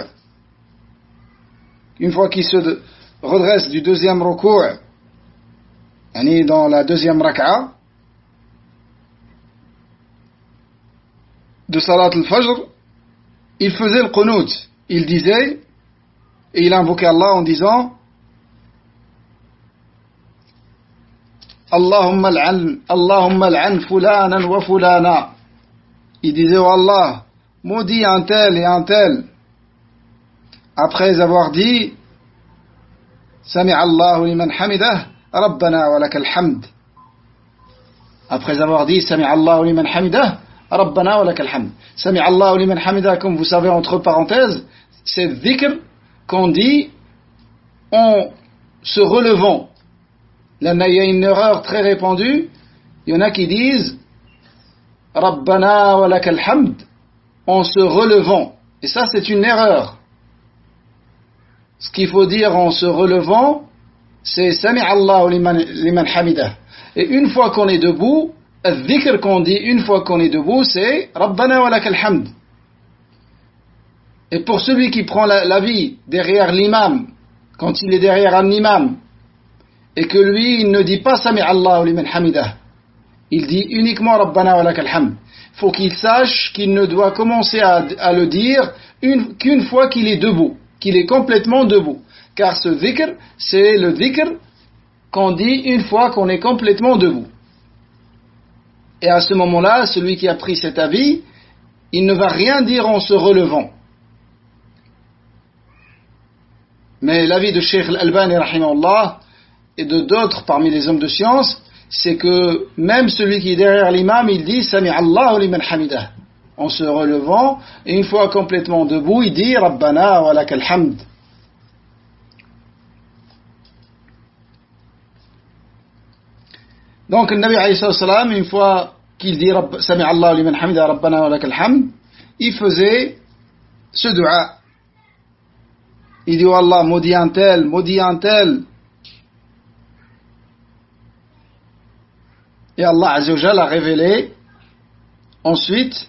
une fois qu'il se redresse du deuxième ruku', dans la deuxième rak'a de salat al-Fajr, il faisait le qunut, il disait, et il invoquait Allah en disant Allahumma al'an fulanan wa fulana. Il disait, oh Allah, maudit un tel et un tel. Après avoir dit Sami'a Allahu liman hamidah, Rabbana wa lakal hamd. Après avoir dit Sami'a Allahu liman hamidah, Rabbana wa lakal hamd. Sami'a Allahu liman hamidah, comme vous savez, entre parenthèses, c'est dhikr qu'on dit en se relevant. Là, il y a une erreur très répandue. Il y en a qui disent Rabbana wa lakal hamd en se relevant. Et ça, c'est une erreur. Ce qu'il faut dire en se relevant, c'est Sami'a Allahu liman hamidah. Et une fois qu'on est debout, le dhikr qu'on dit une fois qu'on est debout, c'est Rabbana wa lakal hamd. Et pour celui qui prend l'avis derrière l'imam, quand il est derrière un imam, et que lui, il ne dit pas Sami'a Allahu liman hamidah, il dit uniquement Rabbana wa lakal hamd. Il faut qu'il sache qu'il ne doit commencer à le dire qu'une fois qu'il est debout, qu'il est complètement debout. Car ce dhikr, c'est le dhikr qu'on dit une fois qu'on est complètement debout. Et à ce moment-là, celui qui a pris cet avis, il ne va rien dire en se relevant. Mais l'avis de Cheikh Al-Albani rahimahullah et de d'autres parmi les hommes de science, c'est que même celui qui est derrière l'imam, il dit Sami'a Allahu liman hamidah en se relevant, et une fois complètement debout, il dit Rabbana wa lakal hamd. Donc le Nabi alayhi salam, une fois qu'il dit Sami'a Allahu liman hamidah Rabbana wa lakal hamd, il faisait ce dua. Il dit, oh Allah, maudit un tel, maudit un tel. Et Allah Azza wa Jalla a révélé, ensuite,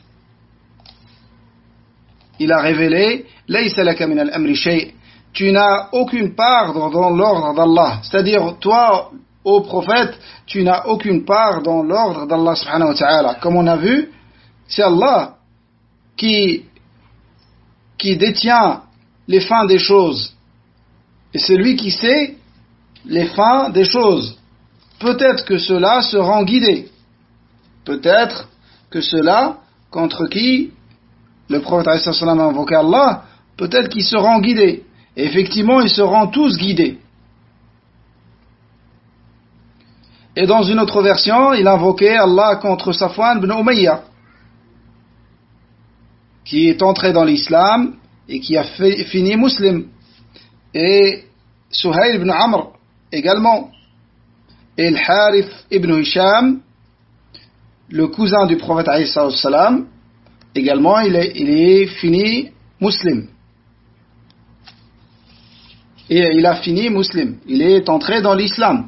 il a révélé, Laysa laka min al-amri shay'. Tu n'as aucune part dans l'ordre d'Allah. C'est-à-dire, toi, ô prophète, tu n'as aucune part dans l'ordre d'Allah subhanahu wa ta'ala. Comme on a vu, c'est Allah qui détient les fins des choses. Et c'est lui qui sait les fins des choses. Peut-être que ceux-là seront guidés. Peut-être que ceux-là, contre qui le prophète a invoqué Allah, peut-être qu'ils seront guidés. Et effectivement, ils seront tous guidés. Et dans une autre version, il invoquait Allah contre Safwan ibn Umayya. qui est entré dans l'islam et qui a fini musulman. Et Suhayl ibn Amr également. Et le Harith ibn Hisham, le cousin du prophète alayhi salam, également il est fini musulman. Et il a fini musulman. Il est entré dans l'islam.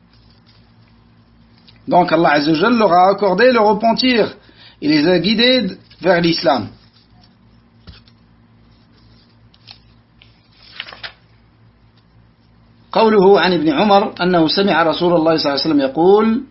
Donc Allah Azza wa Jalla leur a accordé le repentir. Il les a guidés vers l'islam. قوله عن ابن عمر أنه سمع رسول الله صلى الله عليه وسلم يقول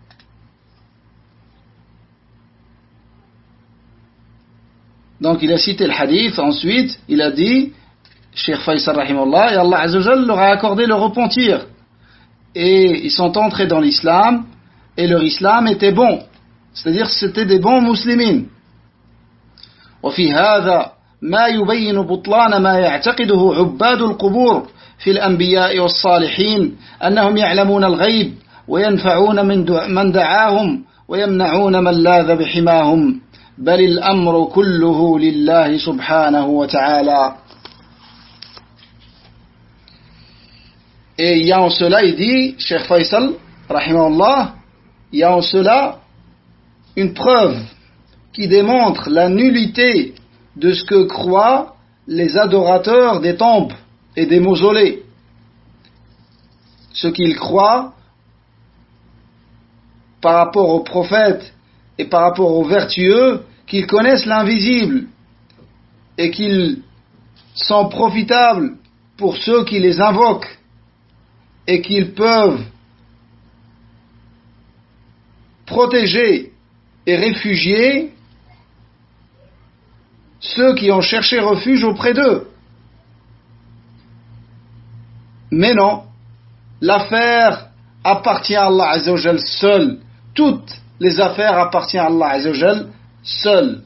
donc il a cité le hadith, ensuite il a dit Cheikh Faisal rahimahullah, et Allah Azza wa Jalla leur a accordé le repentir et ils sont entrés dans l'islam et leur islam était bon, c'est-à-dire c'était des bons musulmans. وفي هذا ما يبين بطلان ما يعتقده عباد القبور في الأنبياء والصالحين أنهم يعلمون الغيب وينفعون من دعاهم ويمنعون من لاذ بحماهم بل الأمر كله لله سبحانه وتعالى. Et il y a en cela, il dit, Cheikh Faisal, rahimahullah, il y a en cela une preuve qui démontre la nullité de ce que croient les adorateurs des tombes et des mausolées. Ce qu'ils croient par rapport aux prophètes et par rapport aux vertueux, qu'ils connaissent l'invisible et qu'ils sont profitables pour ceux qui les invoquent et qu'ils peuvent protéger et réfugier ceux qui ont cherché refuge auprès d'eux. Mais non, l'affaire appartient à Allah Azza wa Jal seul. Toutes les affaires appartiennent à Allah Azza wa Jal seul.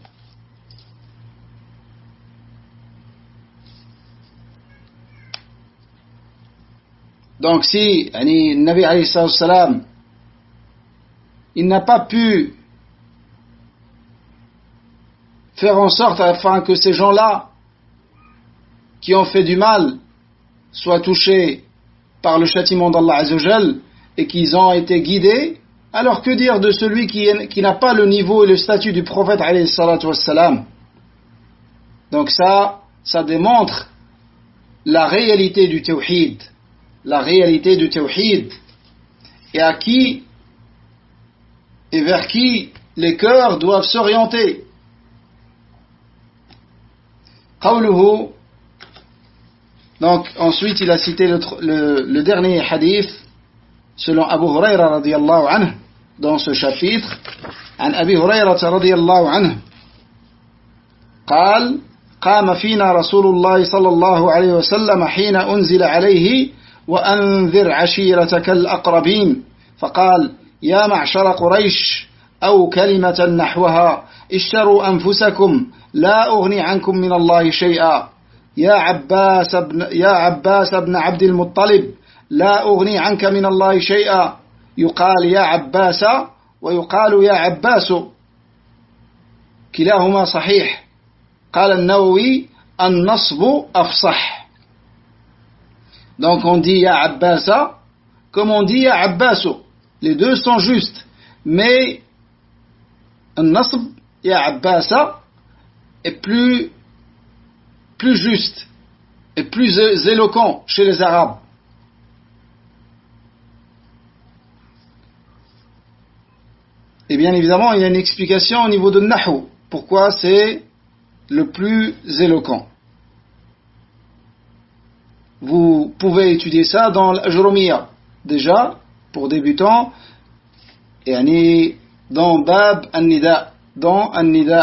Donc si Nabi alayhi salam, il n'a pas pu faire en sorte afin que ces gens-là qui ont fait du mal soient touchés par le châtiment d'Allah Azza wa Jal et qu'ils ont été guidés, alors que dire de celui qui n'a pas le niveau et le statut du prophète alayhi salatu wassalam? Donc ça démontre la réalité du tawhid, la réalité du tawhid, et à qui et vers qui les cœurs doivent s'orienter. قوله, donc ensuite il a cité le dernier hadith selon Abu Huraira radiyallahu anhu dans ce chapitre. عن أبي هريرة رضي الله عنه قال قام فينا رسول الله صلى الله عليه وسلم حين أنزل عليه وأنذر عشيرتك الأقربين فقال يا معشر قريش أو كلمة نحوها اشتروا أنفسكم لا أغني عنكم من الله شيئا يا عباس بن عبد المطلب لا أغني عنك من الله شيئا يقال يا عباس ويقال يا عباس كلاهما صحيح. قال النووي النصب أفصح. Donc on dit ya Abbasa comme on dit ya Abbaso. Les deux sont justes, mais النصب ya Abbasa est plus juste et plus éloquent chez les Arabes. Et bien évidemment, il y a une explication au niveau de Nahu. Pourquoi c'est le plus éloquent? Vous pouvez étudier ça dans l'Ajurumiyya. Déjà, pour débutants, et dans Bab An-Nida. Dans An-Nida.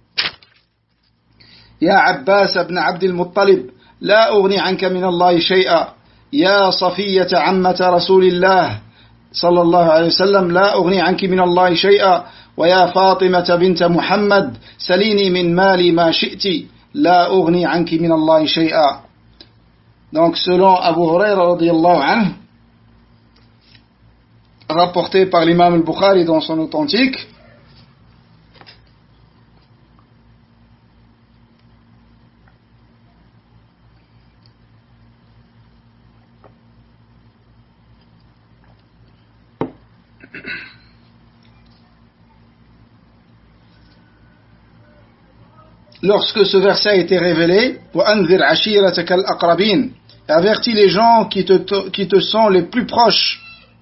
يا عباس بن عبد المطلب لا أغني عنك من الله شيئا يا صفية عمة رسول الله صلى الله عليه وسلم لا أغني عنك من الله شيئا ويا فاطمة بنت محمد سليني من مالي ما شئت لا أغني عنك من الله شيئا. Donc selon Abu Huraira radiyallahu anhu, rapporté par l'imam al-Bukhari dans son authentique, lorsque ce verset a été révélé, وَأَنذِرْ عَشِيرَتَكَ الْأَقْرَبِينَ, avertis les gens qui te sont les plus proches.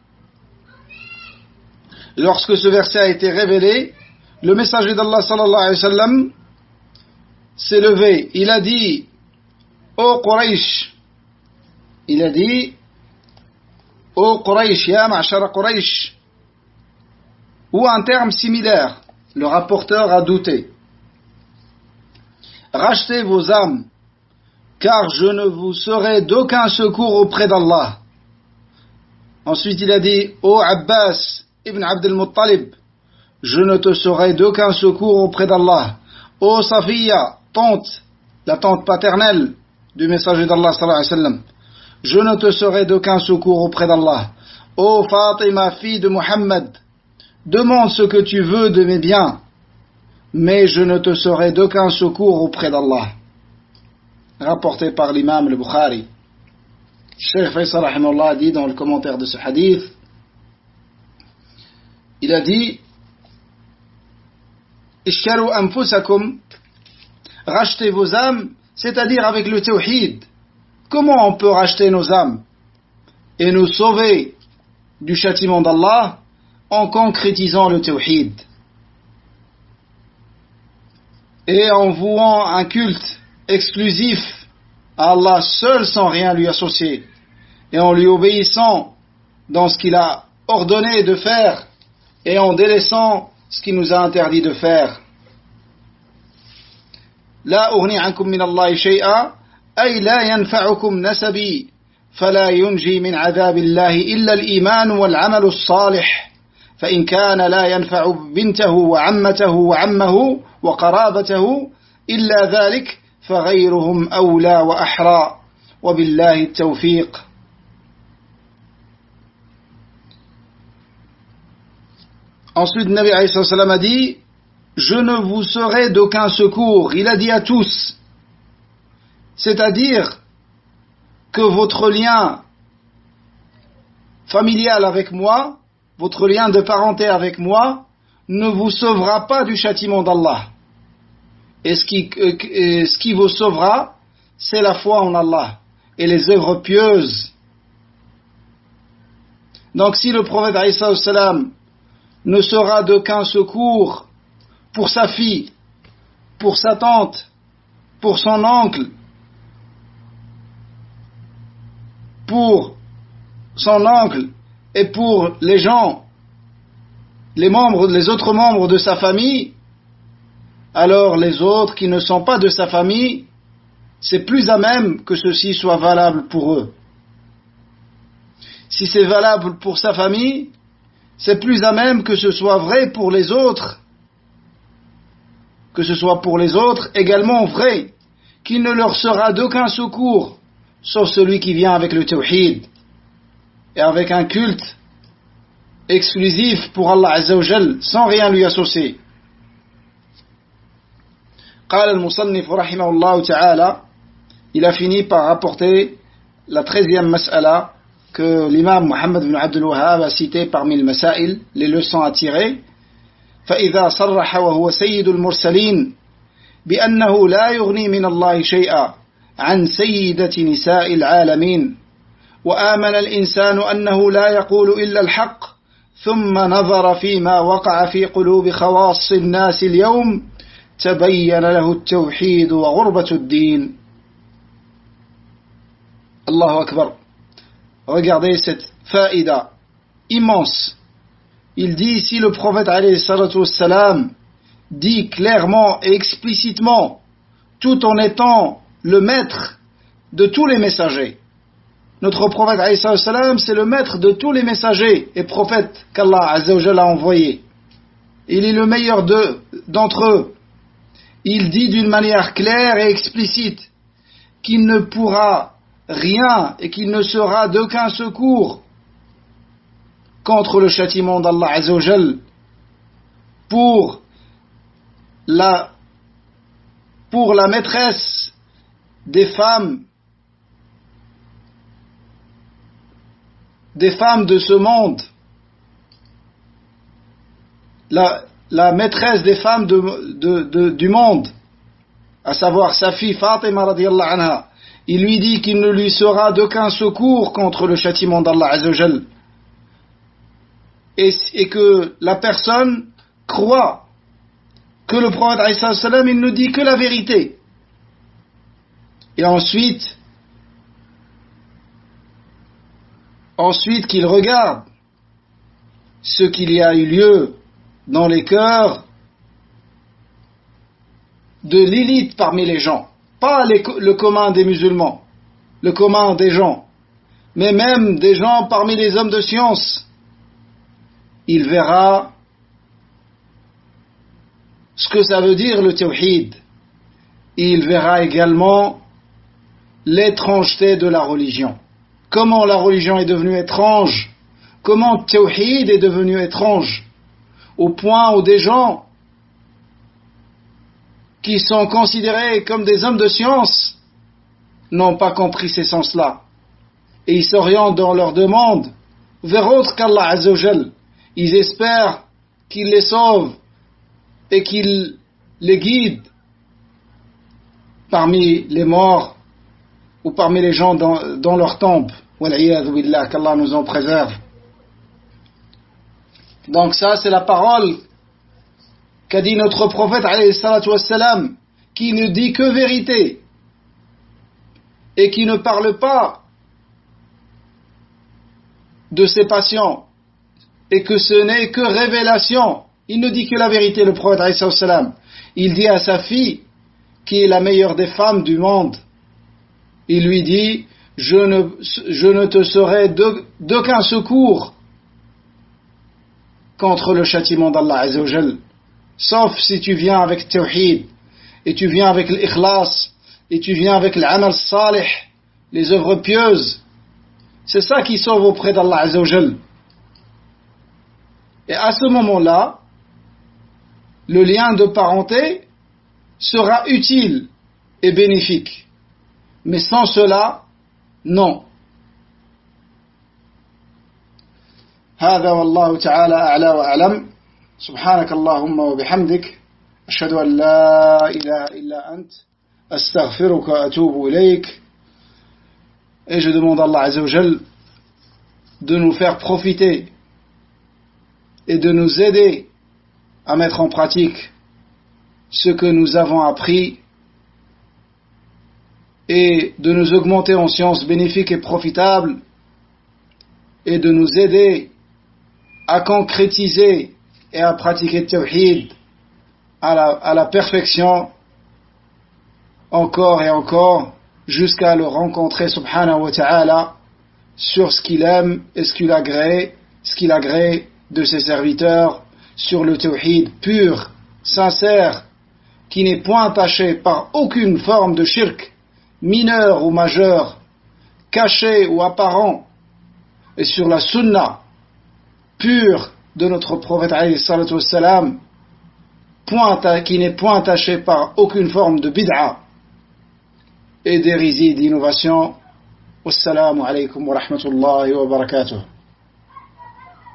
Lorsque ce verset a été révélé, le messager d'Allah sallallahu alayhi wa sallam s'est levé. Il a dit, ô Quraysh, ô Quraysh, ya ma'shara Quraysh, ou un terme similaire. Le rapporteur a douté. Rachetez vos âmes, car je ne vous serai d'aucun secours auprès d'Allah. Ensuite il a dit, ô Abbas ibn Abd al-Muttalib, je ne te serai d'aucun secours auprès d'Allah. Ô Safiya, tante, la tante paternelle du messager d'Allah sallallahu alayhi wa sallam, je ne te serai d'aucun secours auprès d'Allah. Ô Fatima, fille de Muhammad, demande ce que tu veux de mes biens, mais je ne te serai d'aucun secours auprès d'Allah. Rapporté par l'imam al-Bukhari. Cheikh Faisal rahimahullah a dit dans le commentaire de ce hadith, il a dit, Ishtaru anfusakum, rachetez vos âmes, c'est-à-dire avec le tawhid. Comment on peut racheter nos âmes et nous sauver du châtiment d'Allah? En concrétisant le tawhid et en vouant un culte exclusif à Allah seul sans rien lui associer, et en lui obéissant dans ce qu'il a ordonné de faire et en délaissant ce qu'il nous a interdit de faire. La ughni ankum min Allah shay'a, ay la yanfa'ukum nasabi, fala yunji min adhabillahi illa al-iman wal 'amalu as-salih. فإن كان لا ينفع بنته وعمته وعمه وقرابته إلا ذلك فغيرهم أولى وأحرى وبالله التوفيق. Ensuite, Nabi alayhi salam a dit, je ne vous serai d'aucun secours. Il a dit à tous, c'est-à-dire que votre lien familial avec moi, votre lien de parenté avec moi, ne vous sauvera pas du châtiment d'Allah. Et ce qui vous sauvera, c'est la foi en Allah et les œuvres pieuses. Donc si le prophète alayhi salam ne sera d'aucun secours pour sa fille, pour sa tante, pour son oncle, et pour les gens, les autres membres de sa famille, alors les autres qui ne sont pas de sa famille, c'est plus à même que ceci soit valable pour eux. Si c'est valable pour sa famille, c'est plus à même que ce soit vrai pour les autres, que ce soit pour les autres également vrai, qu'il ne leur sera d'aucun secours, sauf celui qui vient avec le tawhid et avec un culte exclusif pour Allah Azza wa Jal, sans rien lui associer. قال المصنف رحمه الله تعالى, il a fini par rapporter la 13e mas'ala que l'imam Muhammad ibn Abdul Wahhab a cité parmi les masail, les leçons à tirer. فإذا صرح وهو سيد المرسلين بأنه لا يغني من الله شيئا عن سيدة نساء العالمين وآمن الإنسان أنه لا يقول إلا الحق ثم نظر فيما وقع في قلوب خواص الناس اليوم تبين له التوحيد وغربة الدين. Allahu Akbar. Regardez cette faïda immense. Il dit ici, le prophète alayhi salatu wassalam dit clairement et explicitement, tout en étant le maître de tous les messagers. Notre prophète alayhi salatu wassalam, c'est le maître de tous les messagers et prophètes qu'Allah Azza wa Jalla a envoyés. Il est le meilleur d'entre eux. Il dit d'une manière claire et explicite qu'il ne pourra rien et qu'il ne sera d'aucun secours contre le châtiment d'Allah Azza wa Jal pour la maîtresse des femmes de ce monde, la maîtresse des femmes du monde, à savoir sa fille Fatima radiyallahu anha, il lui dit qu'il ne lui sera d'aucun secours contre le châtiment d'Allah Azza wa Jal, et que la personne croit que le prophète alayhi salam, il ne dit que la vérité. Et ensuite qu'il regarde ce qu'il y a eu lieu dans les cœurs de l'élite parmi les gens, pas le commun des musulmans, le commun des gens, mais même des gens parmi les hommes de science. Il verra ce que ça veut dire le tawhid. Il verra également l'étrangeté de la religion. Comment la religion est devenue étrange, comment tawhid est devenu étrange, au point où des gens qui sont considérés comme des hommes de science n'ont pas compris ces sens-là. Et ils s'orientent dans leur demande vers autre qu'Allah Azza wa Jal. Ils espèrent qu'il les sauve et qu'il les guide parmi les morts ou parmi les gens dans leur tombe. Wal'iyadhu billah, qu'Allah nous en préserve. Donc ça, c'est la parole qu'a dit notre prophète alayhi salatu wassalam, qui ne dit que vérité et qui ne parle pas de ses passions, et que ce n'est que révélation. Il ne dit que la vérité, le prophète alayhi salatu wassalam. Il dit à sa fille, qui est la meilleure des femmes du monde, il lui dit: je ne te serai d'aucun secours contre le châtiment d'Allah Azza wa Jal, sauf si tu viens avec tawhid, et tu viens avec l'ikhlas, et tu viens avec l'amal salih, les œuvres pieuses. C'est ça qui sauve auprès d'Allah Azza wa Jal. Et à ce moment-là, le lien de parenté sera utile et bénéfique. Mais sans cela, non. هذا والله تعالى أعلى وأعلم. سبحانك اللهم وبحمدك أشهد أن لا إله إلا أنت أستغفرك وأتوب إليك. Et je demande à Allah Azza wa Jal de nous faire profiter et de nous aider à mettre en pratique ce que nous avons appris et de nous augmenter en sciences bénéfiques et profitables et de nous aider à concrétiser et à pratiquer le tawhid à la perfection encore et encore jusqu'à le rencontrer subhanahu wa ta'ala sur ce qu'il aime et ce qu'il agrée de ses serviteurs, sur le tawhid pur, sincère, qui n'est point taché par aucune forme de shirk, mineur ou majeur, caché ou apparent, et sur la sunna pure de notre prophète alayhi salatu wassalam, qui n'est point taché par aucune forme de bid'a et d'hérésie, d'innovation. Wassalamu alaykum wa rahmatullahi wa barakatuh.